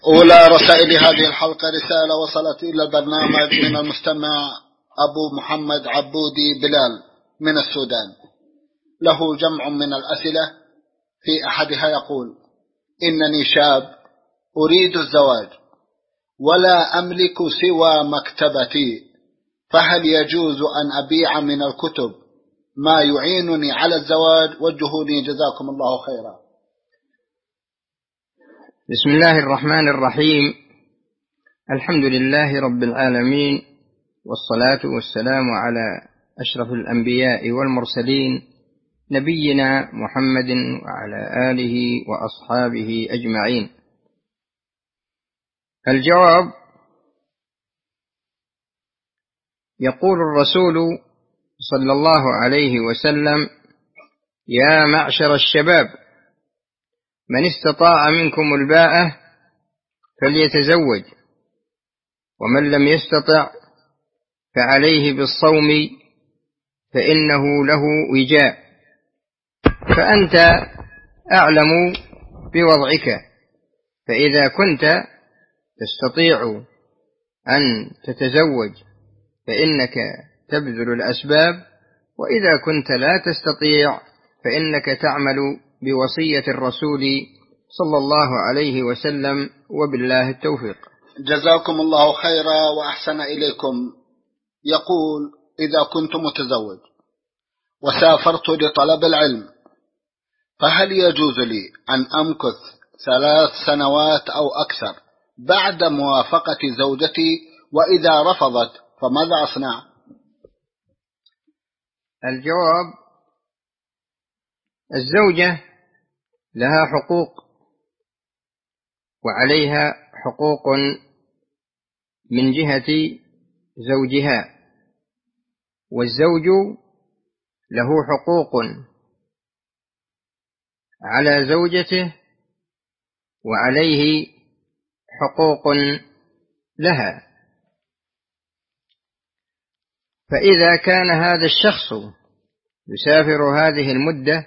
أولى رسائل هذه الحلقة رسالة وصلت إلى البرنامج من المستمع أبو محمد عبودي بلال من السودان، له جمع من الأسئلة. في أحدها يقول: إنني شاب أريد الزواج ولا أملك سوى مكتبتي، فهل يجوز أن أبيع من الكتب ما يعينني على الزواج؟ وجهوني جزاكم الله خيرا. بسم الله الرحمن الرحيم. الحمد لله رب العالمين، والصلاة والسلام على أشرف الأنبياء والمرسلين، نبينا محمد وعلى آله وأصحابه أجمعين. الجواب: يقول الرسول صلى الله عليه وسلم: يا معشر الشباب، من استطاع منكم الباءة فليتزوج، ومن لم يستطع فعليه بالصوم فإنه له وجاء. فأنت أعلم بوضعك، فإذا كنت تستطيع أن تتزوج فإنك تبذل الأسباب، وإذا كنت لا تستطيع فإنك تعمل بوصية الرسول صلى الله عليه وسلم، وبالله التوفيق. جزاكم الله خيرا وأحسن إليكم. يقول: إذا كنت متزوج وسافرت لطلب العلم، فهل يجوز لي أن أمكث 3 سنوات أو أكثر بعد موافقة زوجتي؟ وإذا رفضت فماذا أصنع؟ الجواب: الزوجة لها حقوق وعليها حقوق من جهة زوجها، والزوج له حقوق على زوجته وعليه حقوق لها. فإذا كان هذا الشخص يسافر هذه المدة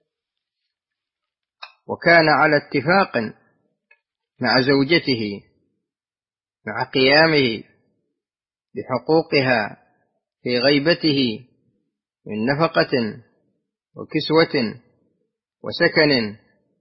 وكان على اتفاق مع زوجته مع قيامه بحقوقها في غيبته من نفقة وكسوة وسكن،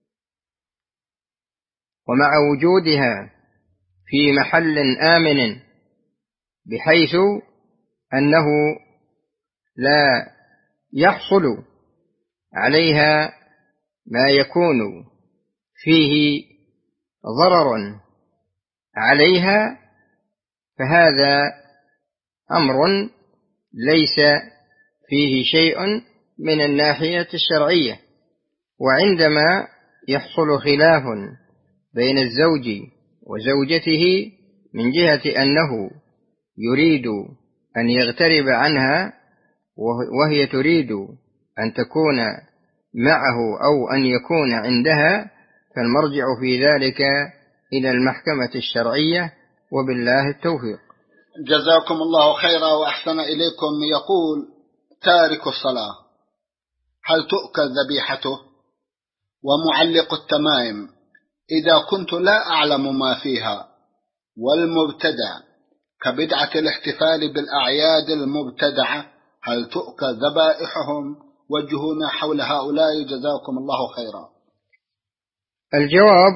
ومع وجودها في محل آمن بحيث أنه لا يحصل عليها ما يكون فيه ضرر عليها، فهذا أمر ليس فيه شيء من الناحية الشرعية. وعندما يحصل خلاف بين الزوج وزوجته من جهة أنه يريد أن يغترب عنها وهي تريد أن تكون معه أو أن يكون عندها، فالمرجع في ذلك إلى المحكمة الشرعية، وبالله التوفيق. جزاكم الله خيرا وأحسن إليكم. يقول: تارك الصلاة هل تؤكل ذبيحته؟ ومعلق التمائم إذا كنت لا أعلم ما فيها، والمبتدع كبدعة الاحتفال بالأعياد المبتدعة هل تؤكل ذبائحهم؟ وجهونا حول هؤلاء جزاكم الله خيرا. الجواب: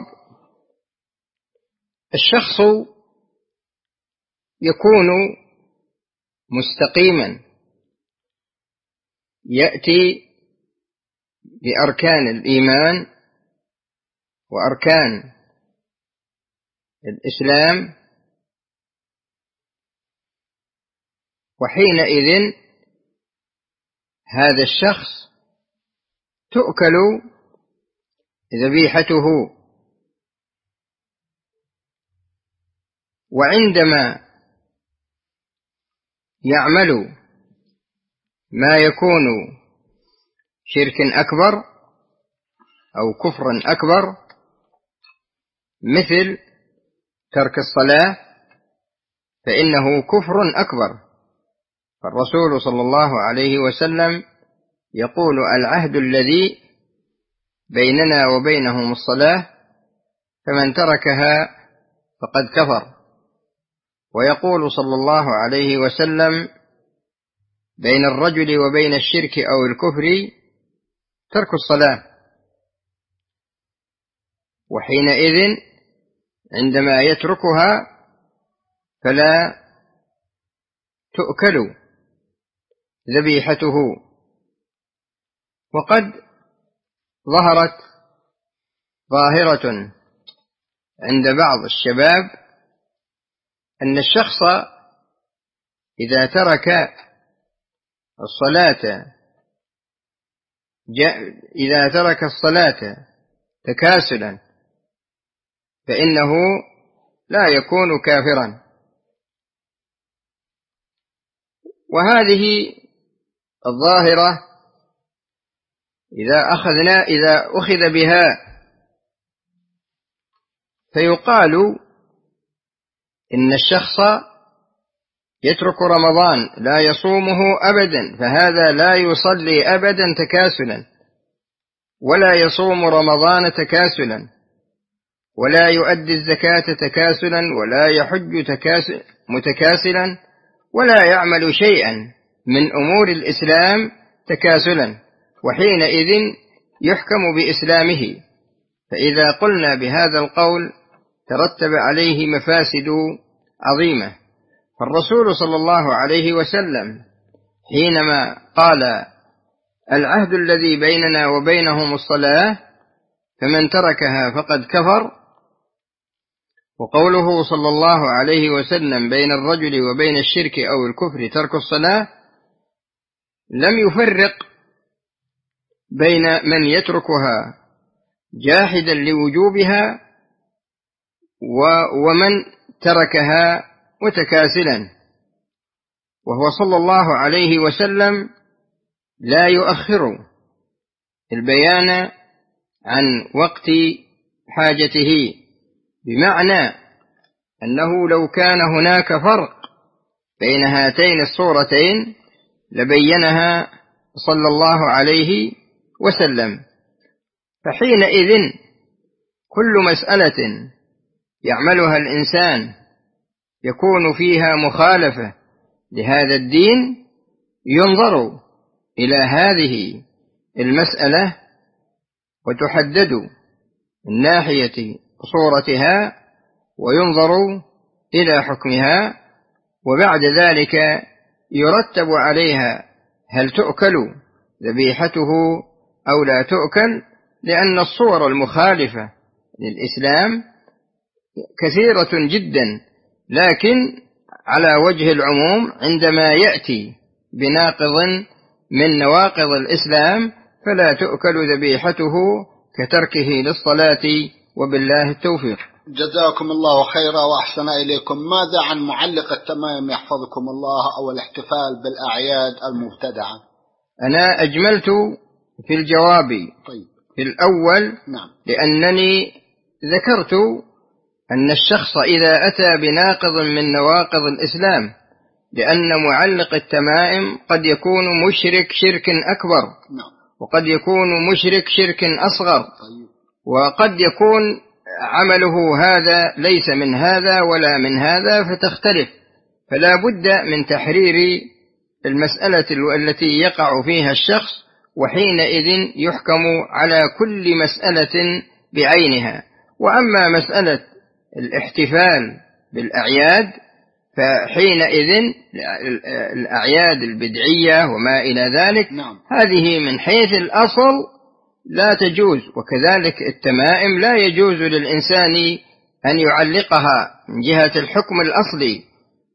الشخص يكون مستقيما، يأتي بأركان الإيمان وأركان الإسلام، وحينئذ هذا الشخص تؤكل ذبيحته. وعندما يعمل ما يكون شرك أكبر أو كفر أكبر مثل ترك الصلاة فإنه كفر أكبر. فالرسول صلى الله عليه وسلم يقول: العهد الذي بيننا وبينهم الصلاة، فمن تركها فقد كفر. ويقول صلى الله عليه وسلم: بين الرجل وبين الشرك أو الكفر ترك الصلاة. وحينئذ عندما يتركها فلا تؤكل ذبيحته. وقد ظهرت ظاهرة عند بعض الشباب أن الشخص إذا ترك الصلاة تكاسلا فإنه لا يكون كافرا. وهذه الظاهرة إذا أخذ بها فيقال إن الشخص يترك رمضان لا يصومه أبدا، فهذا لا يصلي أبدا تكاسلا، ولا يصوم رمضان تكاسلا، ولا يؤدي الزكاة تكاسلا، ولا يحج متكاسلا، ولا يعمل شيئا من أمور الإسلام تكاسلا، وحينئذ يحكم بإسلامه. فإذا قلنا بهذا القول ترتب عليه مفاسد عظيمة. فالرسول صلى الله عليه وسلم حينما قال: العهد الذي بيننا وبينهم الصلاة فمن تركها فقد كفر، وقوله صلى الله عليه وسلم: بين الرجل وبين الشرك أو الكفر ترك الصلاة، لم يفرق بين من يتركها جاحدا لوجوبها ومن تركها متكاسلا. وهو صلى الله عليه وسلم لا يؤخر البيان عن وقت حاجته، بمعنى أنه لو كان هناك فرق بين هاتين الصورتين لبينها صلى الله عليه وسلم. فحينئذ كل مسألة يعملها الإنسان يكون فيها مخالفة لهذا الدين ينظر إلى هذه المسألة وتحدد من ناحية صورتها وينظر إلى حكمها، وبعد ذلك يرتب عليها هل تؤكل ذبيحته أو لا تؤكل، لأن الصور المخالفة للإسلام كثيرة جدا. لكن على وجه العموم عندما يأتي بناقض من نواقض الإسلام فلا تؤكل ذبيحته كتركه للصلاة، وبالله التوفيق. جزاكم الله خيرا وأحسن إليكم. ماذا عن معلق التمائم يحفظكم الله أو الاحتفال بالأعياد المبتدعة؟ أنا أجملت في الجواب في الأول. نعم. لأنني ذكرت أن الشخص إذا أتى بناقض من نواقض الإسلام، لأن معلق التمائم قد يكون مشرك شرك أكبر، وقد يكون مشرك شرك أصغر، وقد يكون عمله هذا ليس من هذا ولا من هذا فتختلف. فلا بد من تحرير المسألة التي يقع فيها الشخص، وحينئذ يحكم على كل مسألة بعينها. وأما مسألة الاحتفال بالأعياد فحينئذ الأعياد البدعية وما إلى ذلك هذه من حيث الأصل لا تجوز، وكذلك التمائم لا يجوز للإنسان أن يعلقها من جهة الحكم الأصلي.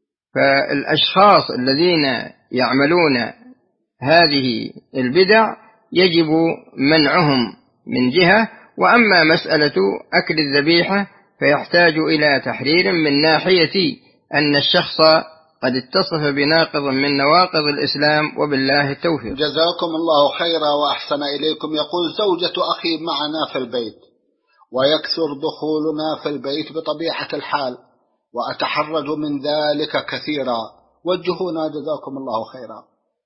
فالأشخاص الذين يعملون هذه البدع يجب منعهم من جهة. وأما مسألة أكل الذبيحة فيحتاج إلى تحرير من ناحية أن الشخص قد اتصف بناقض من نواقض الإسلام، وبالله التوفيق. جزاكم الله خيرا وأحسن إليكم. يقول: زوجة أخي معنا في البيت ويكثر دخولنا في البيت بطبيعة الحال وأتحرج من ذلك كثيرا، وجهونا جزاكم الله خيرا.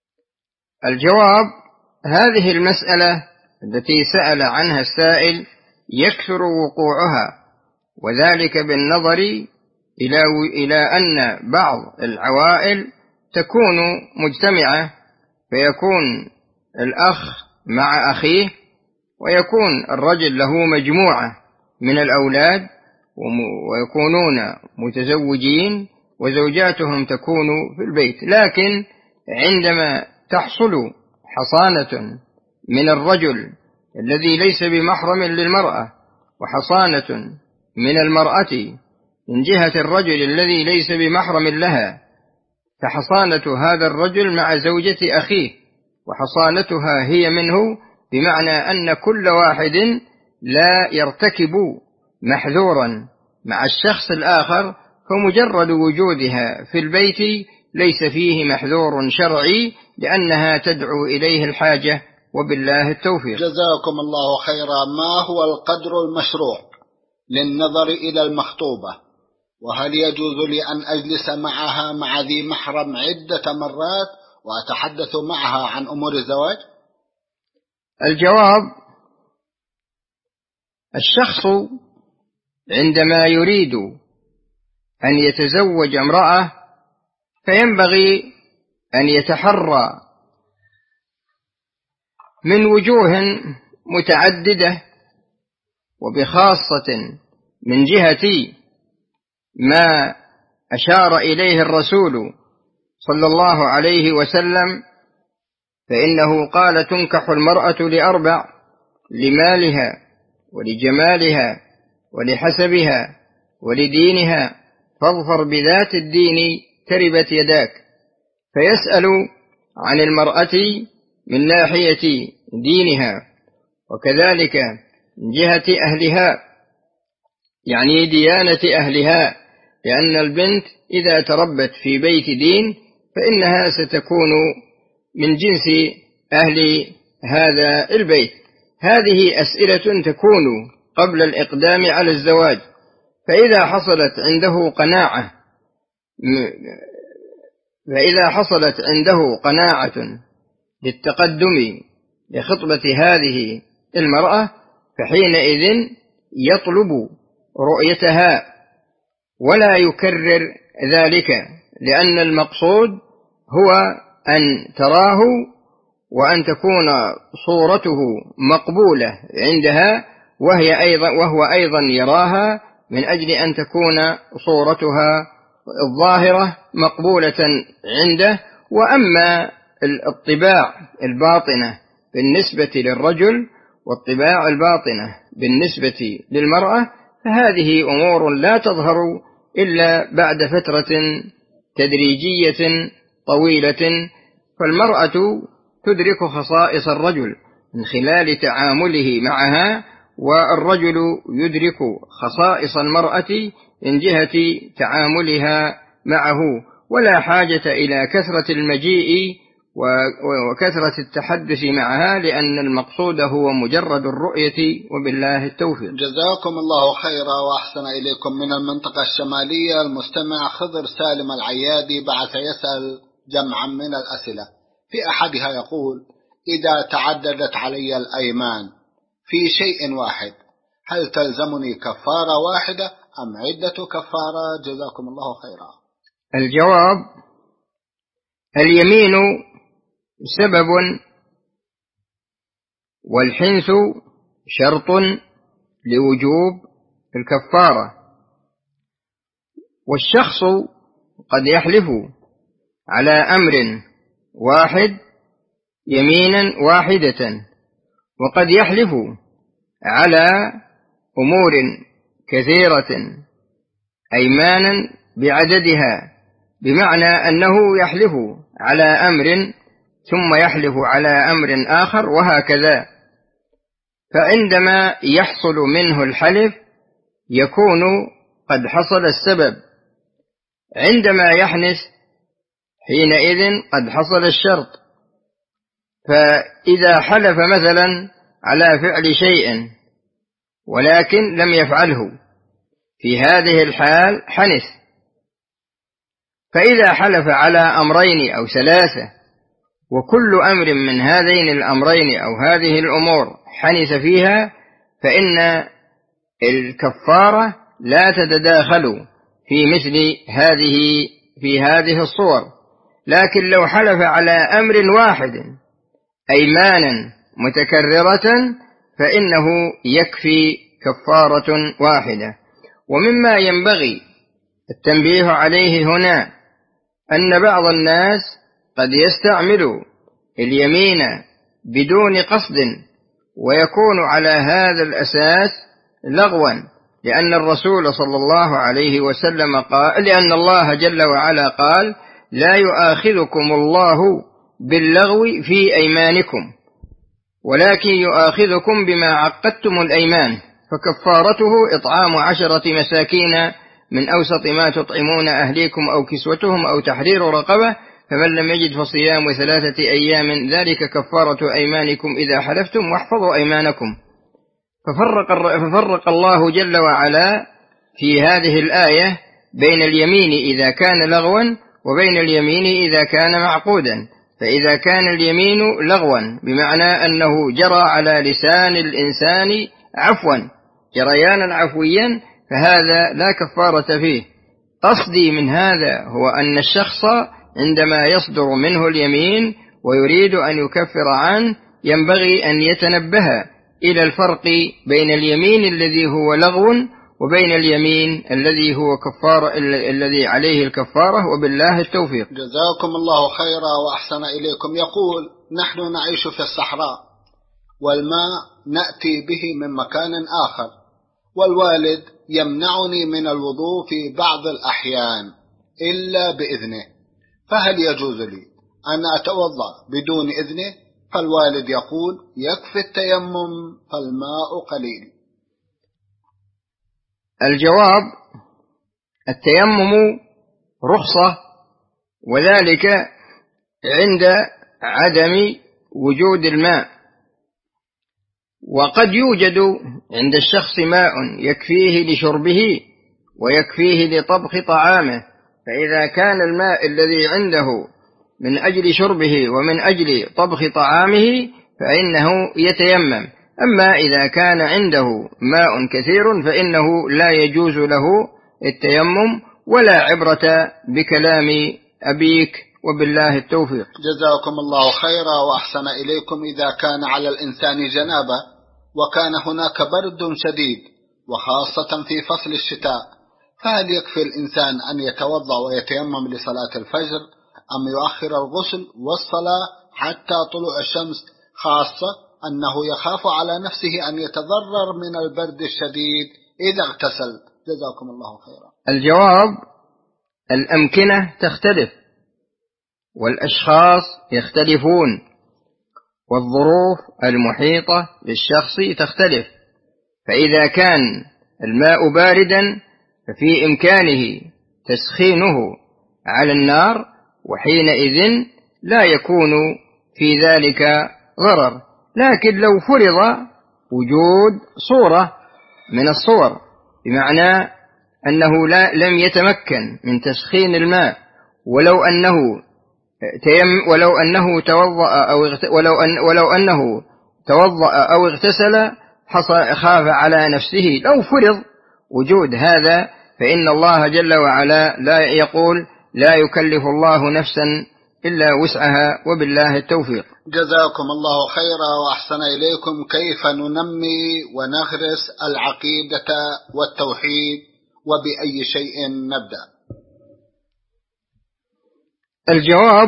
الجواب: هذه المسألة التي سأل عنها السائل يكثر وقوعها، وذلك بالنظر إلى أن بعض العوائل تكون مجتمعة، فيكون الأخ مع أخيه، ويكون الرجل له مجموعة من الأولاد ويكونون متزوجين وزوجاتهم تكون في البيت. لكن عندما تحصل حصانة من الرجل الذي ليس بمحرم للمرأة، وحصانة من المرأة من جهة الرجل الذي ليس بمحرم لها، فحصانة هذا الرجل مع زوجة أخيه وحصانتها هي منه، بمعنى أن كل واحد لا يرتكب محذورا مع الشخص الآخر، فمجرد وجودها في البيت ليس فيه محذور شرعي، لأنها تدعو إليه الحاجة، وبالله التوفيق. جزاكم الله خيرا. ما هو القدر المشروع للنظر إلى المخطوبة؟ وهل يجوز لي أن أجلس معها مع ذي محرم عدة مرات وأتحدث معها عن أمور الزواج؟ الجواب: الشخص عندما يريد أن يتزوج امرأة فينبغي أن يتحرى من وجوه متعددة، وبخاصة من جهة ما أشار إليه الرسول صلى الله عليه وسلم، فإنه قال: تنكح المرأة لأربع: لمالها ولجمالها ولحسبها ولدينها، فاظفر بذات الدين تربت يداك. فيسأل عن المرأة من ناحية دينها، وكذلك من جهة أهلها، يعني ديانة أهلها، لأن البنت إذا تربت في بيت دين فإنها ستكون من جنس أهل هذا البيت. هذه أسئلة تكون قبل الإقدام على الزواج، فإذا حصلت عنده قناعة للتقدم لخطبة هذه المرأة، فحينئذ يطلب رؤيتها ولا يكرر ذلك، لأن المقصود هو أن تراه وأن تكون صورته مقبولة عندها، وهو أيضا يراها من أجل أن تكون صورتها الظاهرة مقبولة عنده. وأما الطباع الباطنة بالنسبة للرجل والطباع الباطنة بالنسبة للمرأة، فهذه أمور لا تظهر إلا بعد فترة تدريجية طويلة، فالمرأة تدرك خصائص الرجل من خلال تعامله معها، والرجل يدرك خصائص المرأة من جهة تعاملها معه، ولا حاجة إلى كثرة المجيء وكثرة التحدث معها، لأن المقصود هو مجرد الرؤية، وبالله التوفيق. جزاكم الله خيرا وأحسن إليكم. من المنطقة الشمالية المستمع خضر سالم العيادي بعث يسأل جمعا من الأسئلة، في أحدها يقول: إذا تعددت علي الأيمان في شيء واحد هل تلزمني كفارة واحدة أم عدة كفارات؟ جزاكم الله خيرا. الجواب: اليمين سبب والحنث شرط لوجوب الكفارة، والشخص قد يحلف على أمر واحد يمينا واحدة، وقد يحلف على أمور كثيرة أيمانا بعددها، بمعنى أنه يحلف على أمر ثم يحلف على أمر آخر، وهكذا. فعندما يحصل منه الحلف يكون قد حصل السبب، عندما يحنث حينئذ قد حصل الشرط. فإذا حلف مثلا على فعل شيء ولكن لم يفعله، في هذه الحال حنث. فإذا حلف على أمرين أو ثلاثة وكل أمر من هذين الأمرين أو هذه الأمور حنث فيها، فإن الكفارة لا تتداخل في هذه الصور. لكن لو حلف على أمر واحد أيمانا متكررة فإنه يكفي كفارة واحدة. ومما ينبغي التنبيه عليه هنا أن بعض الناس قد يستعمل اليمين بدون قصد ويكون على هذا الأساس لغوا، لأن الرسول صلى الله عليه وسلم قال، لأن الله جل وعلا قال: لا يؤاخذكم الله باللغو في أيمانكم ولكن يؤاخذكم بما عقدتم الأيمان، فكفارته إطعام 10 مساكين من أوسط ما تطعمون أهليكم أو كسوتهم أو تحرير رقبة، فمن لم يجد فصيام 3 أيام ذلك كفارة أيمانكم إذا حلفتم واحفظوا أيمانكم. ففرق الله جل وعلا في هذه الآية بين اليمين إذا كان لغوا وبين اليمين إذا كان معقودا. فإذا كان اليمين لغوا بمعنى أنه جرى على لسان الإنسان عفوا جريانا عفويا فهذا لا كفارة فيه. قصدي من هذا هو أن الشخص عندما يصدر منه اليمين ويريد أن يكفر عنه ينبغي أن يتنبه إلى الفرق بين اليمين الذي هو لغو وبين اليمين الذي هو كفارة الذي عليه الكفارة، وبالله التوفيق. جزاكم الله خيرا وأحسن إليكم. يقول: نحن نعيش في الصحراء والماء نأتي به من مكان آخر، والوالد يمنعني من الوضوء في بعض الأحيان إلا بإذنه، فهل يجوز لي أن أتوضأ بدون إذنه؟ فالوالد يقول: يكفي التيمم فالماء قليل. الجواب: التيمم رخصة، وذلك عند عدم وجود الماء، وقد يوجد عند الشخص ماء يكفيه لشربه ويكفيه لطبخ طعامه، فإذا كان الماء الذي عنده من أجل شربه ومن أجل طبخ طعامه فإنه يتيمم. أما إذا كان عنده ماء كثير فإنه لا يجوز له التيمم، ولا عبرة بكلام أبيك، وبالله التوفيق. جزاكم الله خيرا وأحسن إليكم. إذا كان على الإنسان جنابة وكان هناك برد شديد وخاصة في فصل الشتاء، فهل يكفي الإنسان أن يتوضأ ويتيمم لصلاة الفجر أم يؤخر الغسل والصلاة حتى طلوع الشمس، خاصة أنه يخاف على نفسه أن يتضرر من البرد الشديد إذا اغتسل؟ جزاكم الله خيرا. الجواب: الأمكنة تختلف والأشخاص يختلفون والظروف المحيطة للشخص تختلف، فإذا كان الماء باردا ففي إمكانه تسخينه على النار، وحينئذ لا يكون في ذلك ضرر. لكن لو فرض وجود صورة من الصور بمعنى أنه لم يتمكن من تسخين الماء، ولو أنه توضأ أو اغتسل خاف على نفسه، لو فرض وجود هذا فإن الله جل وعلا لا يقول: لا يكلف الله نفسا إلا وسعها، وبالله التوفيق. جزاكم الله خيرا وأحسن إليكم. كيف ننمي ونغرس العقيدة والتوحيد، وبأي شيء نبدأ؟ الجواب: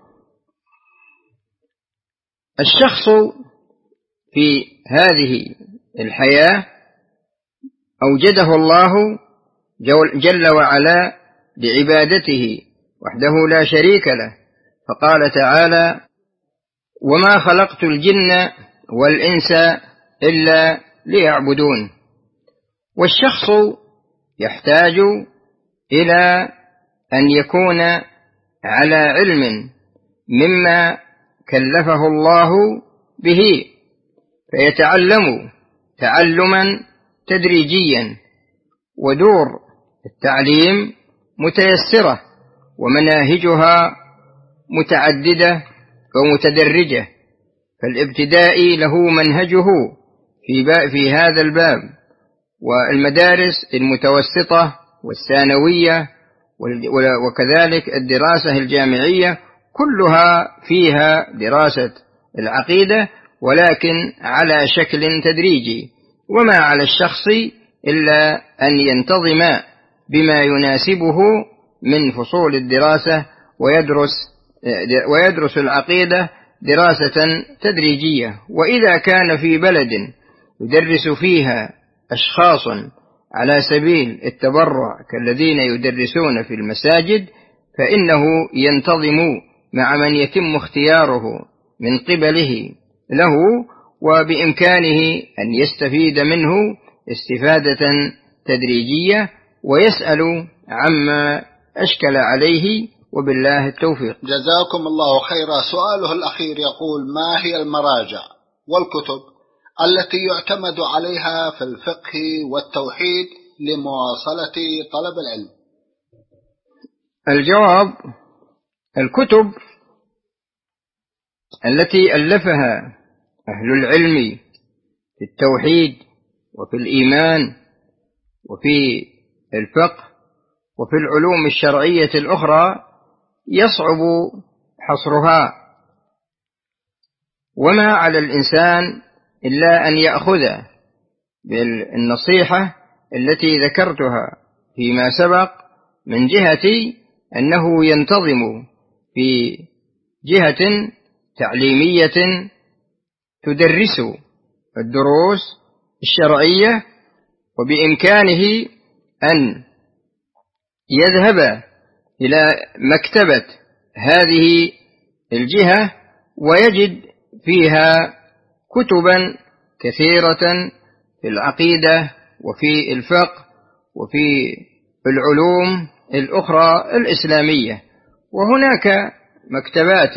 الشخص في هذه الحياة أوجده الله جل وعلا لعبادته وحده لا شريك له، فقال تعالى: وما خلقت الجن والإنس إلا ليعبدون. والشخص يحتاج إلى أن يكون على علم مما كلفه الله به، فيتعلم تعلما تدريجيا، ودور التعليم متيسرة ومناهجها متعددة ومتدرجة، فالابتدائي له منهجه في هذا الباب، والمدارس المتوسطة والثانوية وكذلك الدراسة الجامعية، كلها فيها دراسة العقيدة، ولكن على شكل تدريجي، وما على الشخص إلا أن ينتظم بما يناسبه من فصول الدراسة ويدرس العقيدة دراسة تدريجية. وإذا كان في بلد يدرس فيها أشخاص على سبيل التبرع كالذين يدرسون في المساجد، فإنه ينتظم مع من يتم اختياره من قبله له، وبإمكانه أن يستفيد منه استفادة تدريجية ويسأل عما أشكل عليه، وبالله التوفيق. جزاكم الله خيرا. سؤاله الأخير يقول: ما هي المراجع والكتب التي يعتمد عليها في الفقه والتوحيد لمواصلة طلب العلم؟ الجواب: الكتب التي ألفها أهل العلم في التوحيد وفي الإيمان وفي الفقه وفي العلوم الشرعية الأخرى يصعب حصرها، وما على الإنسان إلا أن يأخذ بالنصيحة التي ذكرتها فيما سبق، من جهة أنه ينتظم في جهة تعليمية تدرس الدروس الشرعية، وبإمكانه أن يذهب إلى مكتبة هذه الجهة ويجد فيها كتبا كثيرة في العقيدة وفي الفقه وفي العلوم الأخرى الإسلامية. وهناك مكتبات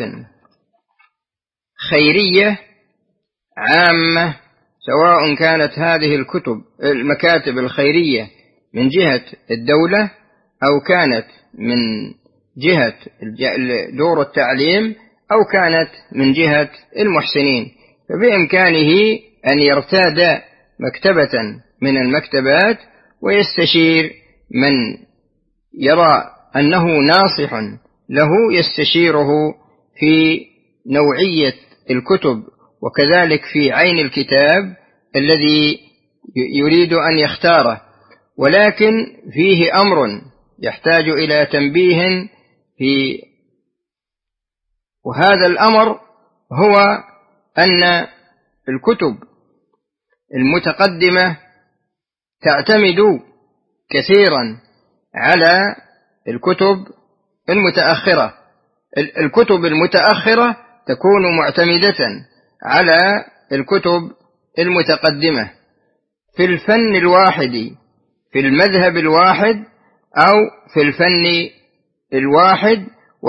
خيرية عامة، سواء كانت هذه المكاتب الخيرية من جهة الدولة أو كانت من جهة دور التعليم أو كانت من جهة المحسنين، فبإمكانه أن يرتاد مكتبة من المكتبات ويستشير من يرى أنه ناصح له، يستشيره في نوعية الكتب وكذلك في عين الكتاب الذي يريد أن يختاره. ولكن فيه أمر يحتاج إلى تنبيه وهذا الأمر هو أن الكتب المتقدمة تعتمد كثيرا على الكتب المتأخرة. الكتب المتأخرة تكون معتمدة على الكتب المتقدمة في الفن الواحد، في المذهب الواحد أو في الفن الواحد،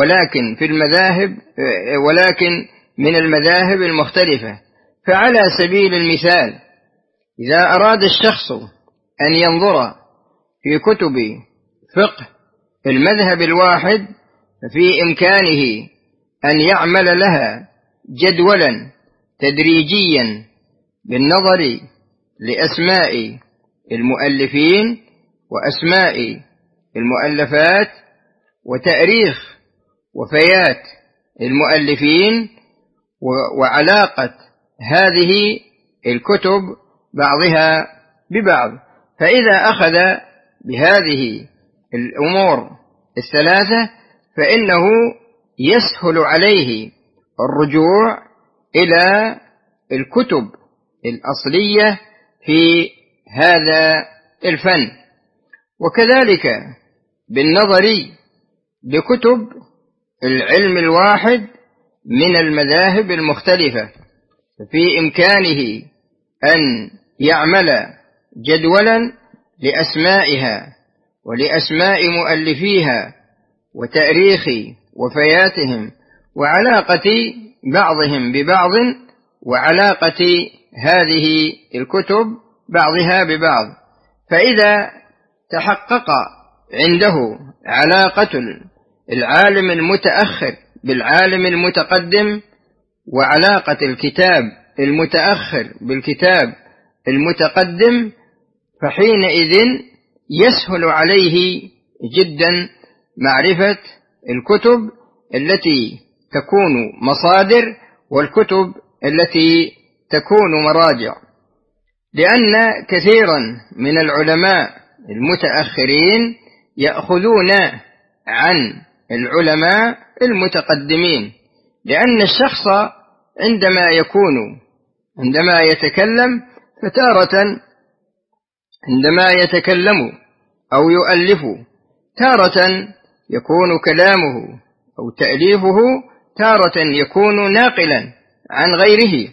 ولكن من المذاهب المختلفة. فعلى سبيل المثال، إذا أراد الشخص أن ينظر في كتب فقه المذهب الواحد، ففي إمكانه أن يعمل لها جدولا تدريجيا بالنظر لأسماء المؤلفين وأسماء المؤلفات وتأريخ وفيات المؤلفين وعلاقة هذه الكتب بعضها ببعض. فإذا أخذ بهذه الأمور الثلاثة فإنه يسهل عليه الرجوع إلى الكتب الأصلية في هذا الفن، وكذلك بالنظر لكتب العلم الواحد من المذاهب المختلفة، ففي إمكانه أن يعمل جدولا لأسمائها ولأسماء مؤلفيها وتأريخ وفياتهم وعلاقة بعضهم ببعض وعلاقة هذه الكتب بعضها ببعض. فإذا تحقق عنده علاقة العالم المتأخر بالعالم المتقدم وعلاقة الكتاب المتأخر بالكتاب المتقدم، فحينئذ يسهل عليه جدا معرفة الكتب التي تكون مصادر والكتب التي تكون مراجع، لأن كثيرا من العلماء المتأخرين يأخذون عن العلماء المتقدمين، لأن الشخص عندما يتكلم فتارة عندما يتكلم أو يؤلف تارة يكون كلامه أو تأليفه تارة يكون ناقلا عن غيره،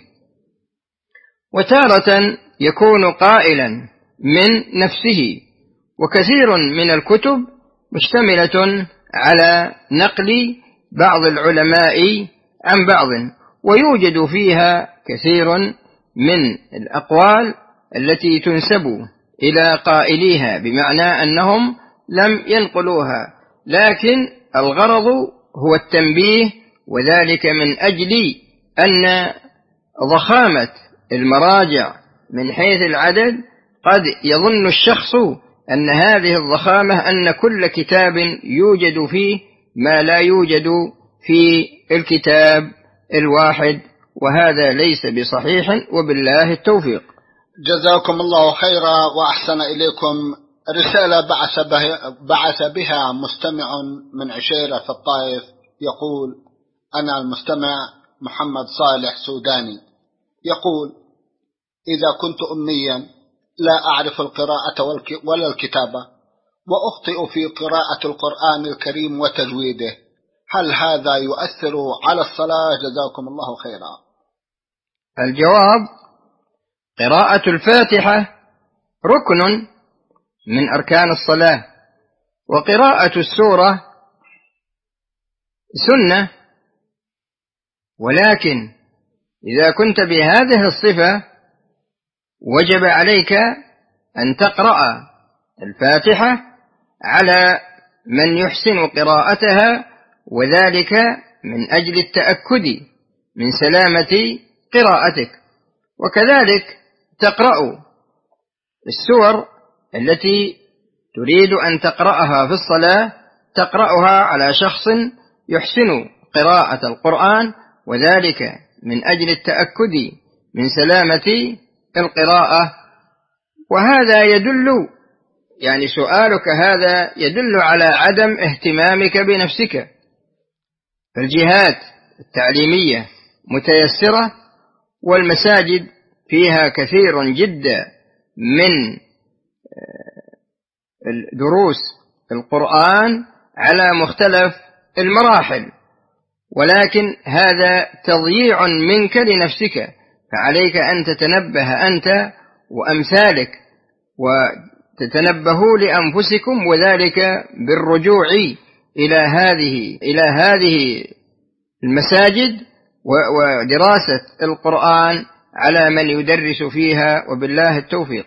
وتارة يكون قائلا من نفسه. وكثير من الكتب مشتملة على نقل بعض العلماء عن بعض، ويوجد فيها كثير من الأقوال التي تنسب إلى قائليها، بمعنى أنهم لم ينقلوها، لكن الغرض هو التنبيه، وذلك من أجل أن ضخامة المراجع من حيث العدد قد يظن الشخص أن هذه الضخامة أن كل كتاب يوجد فيه ما لا يوجد في الكتاب الواحد، وهذا ليس بصحيح، وبالله التوفيق. جزاكم الله خيرا وأحسن إليكم. رسالة بعث بها مستمع من عشيرة في الطائف، يقول: أنا المستمع محمد صالح سوداني، يقول: إذا كنت أميا لا أعرف القراءة ولا الكتابة، وأخطئ في قراءة القرآن الكريم وتجويده، هل هذا يؤثر على الصلاة؟ جزاكم الله خيرا. الجواب: قراءة الفاتحة ركن من أركان الصلاة، وقراءة السورة سنة، ولكن إذا كنت بهذه الصفة وجب عليك أن تقرأ الفاتحة على من يحسن قراءتها، وذلك من أجل التأكد من سلامة قراءتك. وكذلك تقرأ السور التي تريد أن تقرأها في الصلاة، تقرأها على شخص يحسن قراءة القرآن، وذلك من أجل التأكد من سلامة القراءة. وهذا يدل، يعني سؤالك هذا يدل على عدم اهتمامك بنفسك. فالجهات التعليمية متيسرة، والمساجد فيها كثير جدا من دروس القرآن على مختلف المراحل، ولكن هذا تضييع منك لنفسك، فعليك أن تتنبه أنت وأمثالك وتتنبهوا لأنفسكم، وذلك بالرجوع إلى هذه المساجد ودراسة القرآن على من يدرس فيها، وبالله التوفيق.